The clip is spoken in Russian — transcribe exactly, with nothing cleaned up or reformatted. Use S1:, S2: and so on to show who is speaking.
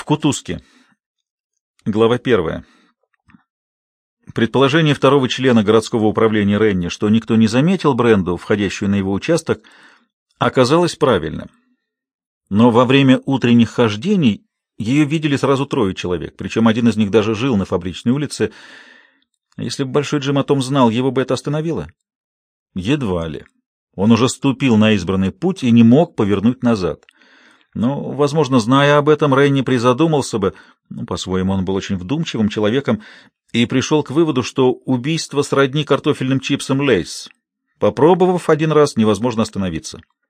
S1: В кутузке. Глава первая. Предположение второго члена городского управления Ренни, что никто не заметил Бренду, входящую на его участок, оказалось правильным. Но во время утренних хождений ее видели сразу трое человек, причем один из них даже жил на Фабричной улице. Если бы Большой Джим о том знал, его бы это остановило? Едва ли. Он уже ступил на избранный путь и не мог повернуть назад. Но, возможно, зная об этом, Ренни призадумался бы, ну, по-своему он был очень вдумчивым человеком, и пришел к выводу, что убийство сродни картофельным чипсам Лейс. Попробовав один раз, невозможно остановиться.